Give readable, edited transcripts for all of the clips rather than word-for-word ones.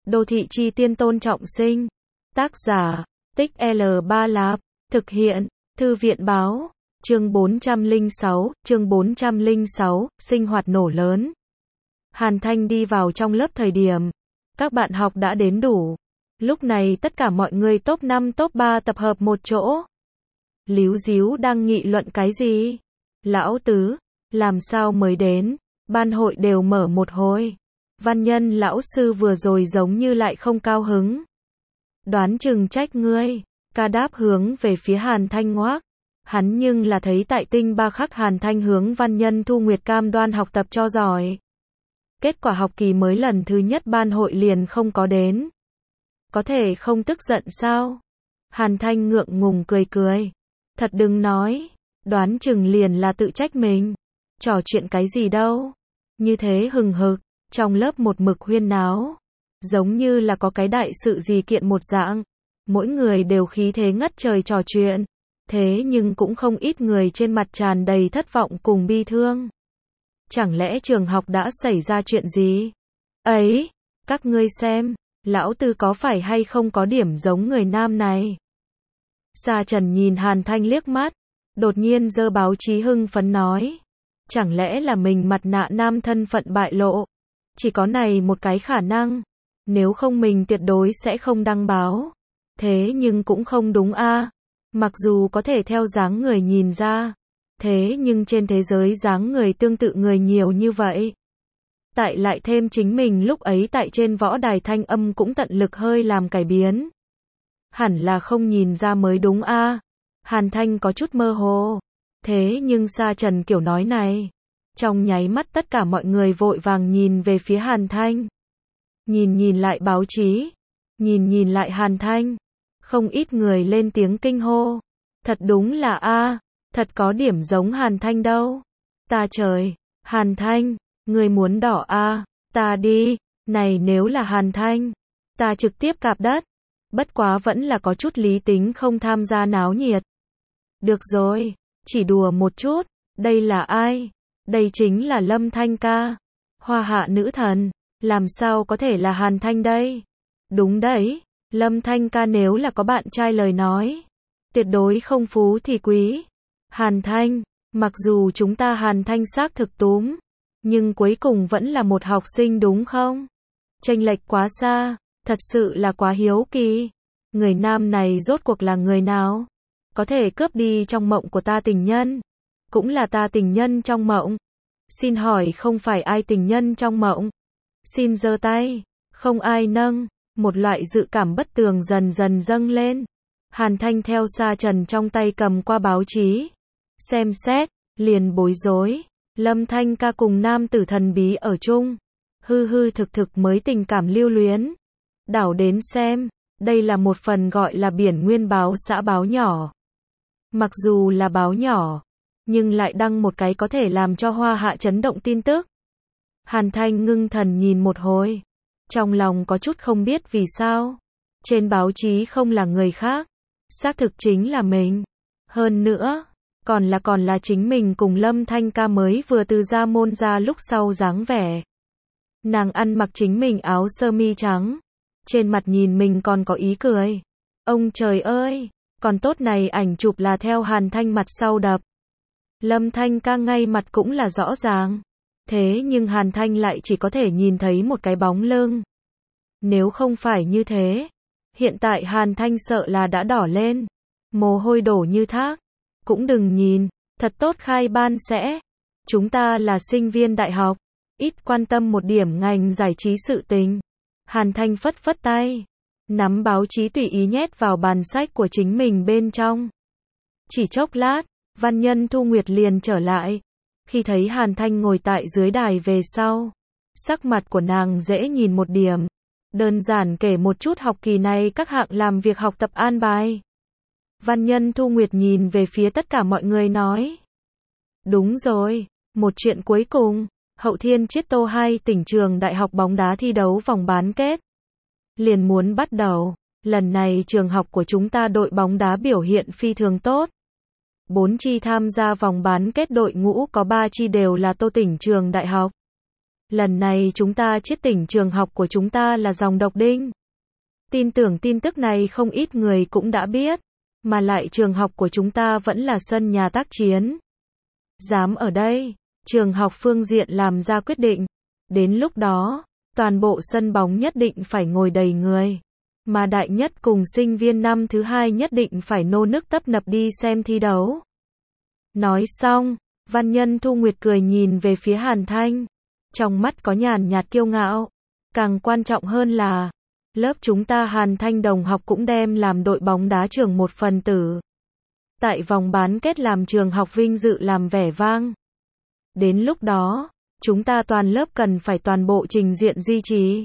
Đô thị chi tiên Tôn Trọng Sinh. Tác giả, Tích L3 Lạp. Thực hiện, Thư viện báo. Chương 406, sinh hoạt nổ lớn. Hàn Thanh đi vào trong lớp thời điểm các bạn học đã đến đủ. Lúc này tất cả mọi người top 5 top 3 tập hợp một chỗ. Líu díu đang nghị luận cái gì? Lão Tứ, làm sao mới đến? Ban hội đều mở một hồi. Văn Nhân lão sư vừa rồi giống như lại không cao hứng. Đoán chừng trách ngươi. Ca đáp hướng về phía Hàn Thanh ngoác. Hắn nhưng là thấy tại tinh ba khắc Hàn Thanh hướng Văn Nhân Thu Nguyệt cam đoan học tập cho giỏi. Kết quả học kỳ mới lần thứ nhất ban hội liền không có đến. Có thể không tức giận sao? Hàn Thanh ngượng ngùng cười cười. Thật đừng nói, đoán chừng liền là tự trách mình. Trò chuyện cái gì đâu. Như thế hừng hực, trong lớp một mực huyên náo. Giống như là có cái đại sự gì kiện một dạng. Mỗi người đều khí thế ngất trời trò chuyện. Thế nhưng cũng không ít người trên mặt tràn đầy thất vọng cùng bi thương. Chẳng lẽ trường học đã xảy ra chuyện gì? Ấy, các ngươi xem, lão Tư có phải hay không có điểm giống người nam này? Sa Trần nhìn Hàn Thanh liếc mắt, đột nhiên giơ báo chí hưng phấn nói. Chẳng lẽ là mình mặt nạ nam thân phận bại lộ? Chỉ có này một cái khả năng. Nếu không mình tuyệt đối sẽ không đăng báo. Thế nhưng cũng không đúng a. Mặc dù có thể theo dáng người nhìn ra. Thế nhưng trên thế giới dáng người tương tự người nhiều như vậy. Tại lại thêm chính mình lúc ấy tại trên võ đài thanh âm cũng tận lực hơi làm cải biến. Hẳn là không nhìn ra mới đúng a. Hàn Thanh có chút mơ hồ. Thế nhưng Sa Trần kiểu nói này. Trong nháy mắt tất cả mọi người vội vàng nhìn về phía Hàn Thanh. Nhìn lại báo chí. Nhìn lại Hàn Thanh. Không ít người lên tiếng kinh hô. Thật đúng là a. Thật có điểm giống Hàn Thanh đâu. Ta trời, Hàn Thanh, người muốn đỏ a, ta đi, này nếu là Hàn Thanh, ta trực tiếp cạp đất. Bất quá vẫn là có chút lý tính không tham gia náo nhiệt. Được rồi, chỉ đùa một chút, đây là ai? Đây chính là Lâm Thanh ca. Hoa hạ nữ thần, làm sao có thể là Hàn Thanh đây? Đúng đấy, Lâm Thanh ca nếu là có bạn trai lời nói, tuyệt đối không phú thì quý. Hàn Thanh, mặc dù chúng ta Hàn Thanh xác thực túm, nhưng cuối cùng vẫn là một học sinh đúng không? Chênh lệch quá xa, thật sự là quá hiếu kỳ. Người nam này rốt cuộc là người nào? Có thể cướp đi trong mộng của ta tình nhân, cũng là ta tình nhân trong mộng. Xin hỏi không phải ai tình nhân trong mộng? Xin giơ tay, không ai nâng, một loại dự cảm bất tường dần dần dâng lên. Hàn Thanh theo Sa Trần trong tay cầm qua báo chí. Xem xét, liền bối rối. Lâm Thanh ca cùng nam tử thần bí ở chung. Hư thực mới tình cảm lưu luyến. Đảo đến xem, đây là một phần gọi là Biển Nguyên báo xã báo nhỏ. Mặc dù là báo nhỏ, nhưng lại đăng một cái có thể làm cho Hoa hạ chấn động tin tức. Hàn Thanh ngưng thần nhìn một hồi. Trong lòng có chút không biết vì sao. Trên báo chí không là người khác. Xác thực chính là mình. Hơn nữa, còn là chính mình cùng Lâm Thanh ca mới vừa từ ra môn ra lúc sau dáng vẻ. Nàng ăn mặc chính mình áo sơ mi trắng. Trên mặt nhìn mình còn có ý cười. Ông trời ơi, còn tốt này ảnh chụp là theo Hàn Thanh mặt sau đập. Lâm Thanh ca ngay mặt cũng là rõ ràng. Thế nhưng Hàn Thanh lại chỉ có thể nhìn thấy một cái bóng lưng. Nếu không phải như thế, hiện tại Hàn Thanh sợ là đã đỏ lên. Mồ hôi đổ như thác. Cũng đừng nhìn, thật tốt khai ban sẽ. Chúng ta là sinh viên đại học, ít quan tâm một điểm ngành giải trí sự tình. Hàn Thanh phất phất tay, nắm báo chí tùy ý nhét vào bàn sách của chính mình bên trong. Chỉ chốc lát, Văn Nhân Thu Nguyệt liền trở lại. Khi thấy Hàn Thanh ngồi tại dưới đài về sau, sắc mặt của nàng dễ nhìn một điểm. Đơn giản kể một chút học kỳ này các hạng làm việc học tập an bài. Văn Nhân Thu Nguyệt nhìn về phía tất cả mọi người nói. Đúng rồi, một chuyện cuối cùng, Hậu Thiên Chiết Tô 2 tỉnh trường đại học bóng đá thi đấu vòng bán kết. Liền muốn bắt đầu, lần này trường học của chúng ta đội bóng đá biểu hiện phi thường tốt. 4 chi tham gia vòng bán kết đội ngũ có 3 chi đều là Tô tỉnh trường đại học. Lần này chúng ta chiết tỉnh trường học của chúng ta là dòng độc đinh. Tin tưởng tin tức này không ít người cũng đã biết, mà lại trường học của chúng ta vẫn là sân nhà tác chiến. Dám ở đây, trường học phương diện làm ra quyết định. Đến lúc đó, toàn bộ sân bóng nhất định phải ngồi đầy người. Mà đại nhất cùng sinh viên năm thứ hai nhất định phải nô nức tấp nập đi xem thi đấu. Nói xong, Văn Nhân Thu Nguyệt cười nhìn về phía Hàn Thanh. Trong mắt có nhàn nhạt kiêu ngạo. Càng quan trọng hơn là, lớp chúng ta Hàn Thanh đồng học cũng đem làm đội bóng đá trường một phần tử. Tại vòng bán kết làm trường học vinh dự làm vẻ vang. Đến lúc đó, chúng ta toàn lớp cần phải toàn bộ trình diện duy trì.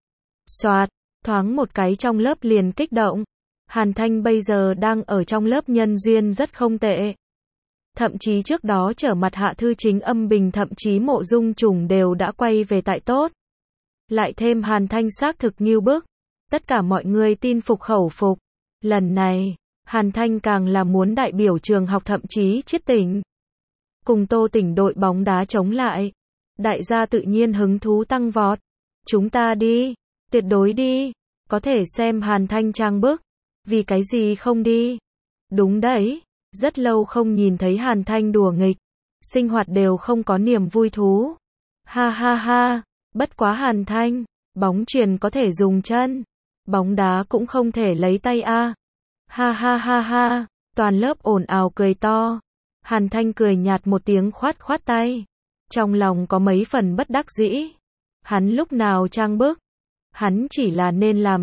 Soạt, thoáng một cái trong lớp liền kích động. Hàn Thanh bây giờ đang ở trong lớp nhân duyên rất không tệ. Thậm chí trước đó trở mặt Hạ Thư Chính Âm Bình thậm chí Mộ Dung Trùng đều đã quay về tại tốt. Lại thêm Hàn Thanh xác thực nghiêu bức. Tất cả mọi người tin phục khẩu phục. Lần này, Hàn Thanh càng là muốn đại biểu trường học thậm chí chiết tỉnh. Cùng Tô Tỉnh đội bóng đá chống lại. Đại gia tự nhiên hứng thú tăng vọt. Chúng ta đi, tuyệt đối đi. Có thể xem Hàn Thanh trang bức. Vì cái gì không đi? Đúng đấy, rất lâu không nhìn thấy Hàn Thanh đùa nghịch. Sinh hoạt đều không có niềm vui thú. Ha ha ha, bất quá Hàn Thanh, bóng chuyền có thể dùng chân. Bóng đá cũng không thể lấy tay a. Ha ha ha ha, toàn lớp ồn ào cười to. Hàn Thanh cười nhạt một tiếng khoát khoát tay. Trong lòng có mấy phần bất đắc dĩ. Hắn lúc nào trang bức. Hắn chỉ là nên làm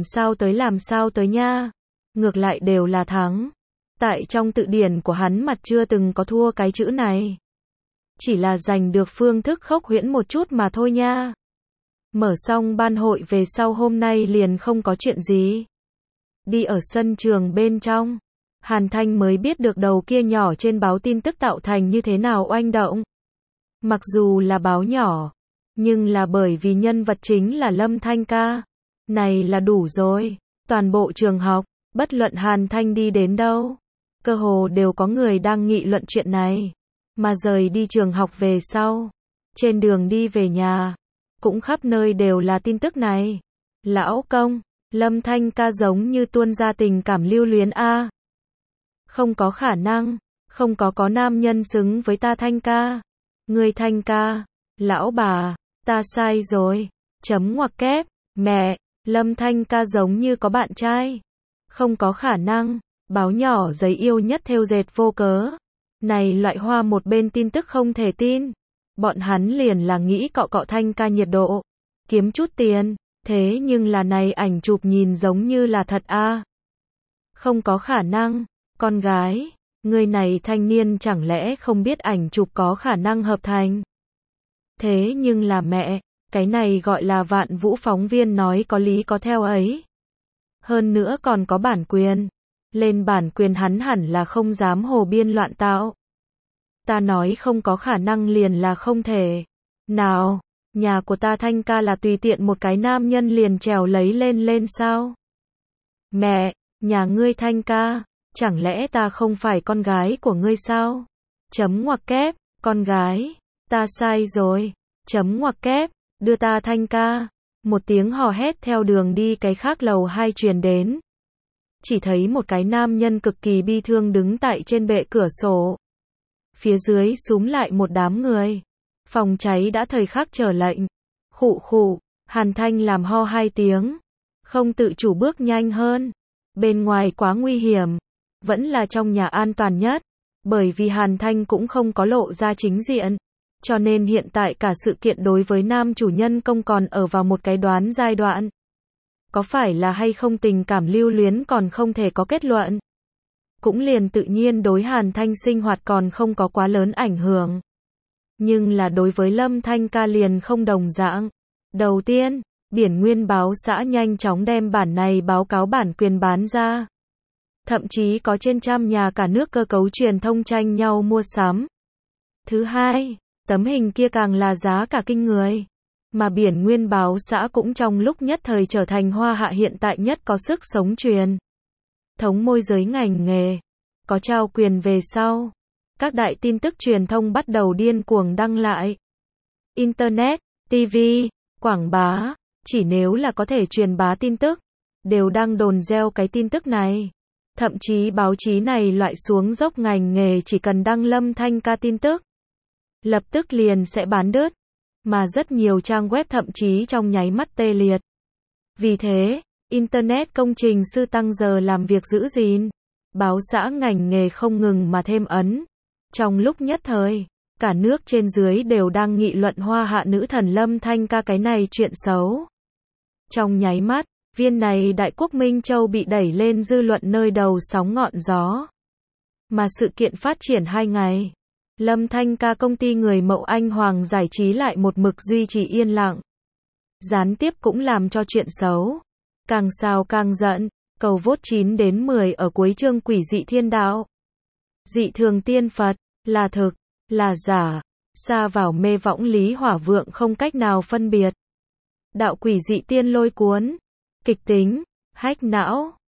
sao tới nha. Ngược lại đều là thắng. Tại trong tự điển của hắn mặt chưa từng có thua cái chữ này. Chỉ là giành được phương thức khốc huyễn một chút mà thôi nha. Mở xong ban hội về sau hôm nay liền không có chuyện gì. Đi ở sân trường bên trong, Hàn Thanh mới biết được đầu kia nhỏ trên báo tin tức tạo thành như thế nào oanh động. Mặc dù là báo nhỏ, nhưng là bởi vì nhân vật chính là Lâm Thanh ca. Này là đủ rồi. Toàn bộ trường học, bất luận Hàn Thanh đi đến đâu, cơ hồ đều có người đang nghị luận chuyện này. Mà rời đi trường học về sau, trên đường đi về nhà, cũng khắp nơi đều là tin tức này. Lão công, Lâm Thanh ca giống như tuôn ra tình cảm lưu luyến a. Không có khả năng, không có nam nhân xứng với ta Thanh ca. Người Thanh ca, lão bà, ta sai rồi. Chấm ngoặc kép, mẹ, Lâm Thanh ca giống như có bạn trai. Không có khả năng, báo nhỏ giấy yêu nhất thêu dệt vô cớ. Này loại hoa một bên tin tức không thể tin. Bọn hắn liền là nghĩ cọ cọ Thanh ca nhiệt độ, kiếm chút tiền, thế nhưng là này ảnh chụp nhìn giống như là thật a. Không có khả năng, con gái, người này thanh niên chẳng lẽ không biết ảnh chụp có khả năng hợp thành. Thế nhưng là mẹ, cái này gọi là Vạn Vũ phóng viên nói có lý có theo ấy. Hơn nữa còn có bản quyền. Lên bản quyền hắn hẳn là không dám hồ biên loạn tạo. Ta nói không có khả năng liền là không thể. Nào, nhà của ta Thanh ca là tùy tiện một cái nam nhân liền trèo lấy lên sao? Mẹ, nhà ngươi Thanh ca, chẳng lẽ ta không phải con gái của ngươi sao? Chấm ngoặc kép, con gái, ta sai rồi. Chấm ngoặc kép, đưa ta Thanh ca. Một tiếng hò hét theo đường đi cái khác lầu 2 truyền đến. Chỉ thấy một cái nam nhân cực kỳ bi thương đứng tại trên bệ cửa sổ. Phía dưới xúm lại một đám người. Phòng cháy đã thời khắc chờ lệnh. Khụ khụ, Hàn Thanh làm ho 2 tiếng. Không tự chủ bước nhanh hơn. Bên ngoài quá nguy hiểm. Vẫn là trong nhà an toàn nhất. Bởi vì Hàn Thanh cũng không có lộ ra chính diện. Cho nên hiện tại cả sự kiện đối với nam chủ nhân công còn ở vào một cái đoán giai đoạn. Có phải là hay không tình cảm lưu luyến còn không thể có kết luận. Cũng liền tự nhiên đối Hàn Thanh sinh hoạt còn không có quá lớn ảnh hưởng. Nhưng là đối với Lâm Thanh ca liền không đồng dạng. Đầu tiên, Biển Nguyên báo xã nhanh chóng đem bản này báo cáo bản quyền bán ra. Thậm chí có trên trăm nhà cả nước cơ cấu truyền thông tranh nhau mua sắm. Thứ hai, tấm hình kia càng là giá cả kinh người. Mà Biển Nguyên báo xã cũng trong lúc nhất thời trở thành hoa hạ hiện tại nhất có sức sống truyền thống môi giới ngành nghề. Có trao quyền về sau, các đại tin tức truyền thông bắt đầu điên cuồng đăng lại. Internet, TV, quảng bá, chỉ nếu là có thể truyền bá tin tức, đều đang đồn gieo cái tin tức này. Thậm chí báo chí này loại xuống dốc ngành nghề chỉ cần đăng Lâm Thanh Ca tin tức, lập tức liền sẽ bán đứt, mà rất nhiều trang web thậm chí trong nháy mắt tê liệt. Vì thế, Internet công trình sư tăng giờ làm việc giữ gìn, báo xã ngành nghề không ngừng mà thêm ấn. Trong lúc nhất thời, cả nước trên dưới đều đang nghị luận hoa hạ nữ thần Lâm Thanh Ca cái này chuyện xấu. Trong nháy mắt, viên này Đại Quốc Minh Châu bị đẩy lên dư luận nơi đầu sóng ngọn gió. Mà sự kiện phát triển 2 ngày, Lâm Thanh Ca công ty người mẫu Anh Hoàng giải trí lại một mực duy trì yên lặng. Gián tiếp cũng làm cho chuyện xấu càng sao càng giận, cầu vote 9 đến 10 ở cuối chương Quỷ dị thiên đạo. Dị thường tiên Phật, là thực, là giả, sa vào mê võng lý hỏa vượng không cách nào phân biệt. Đạo quỷ dị tiên lôi cuốn, kịch tính, hack não.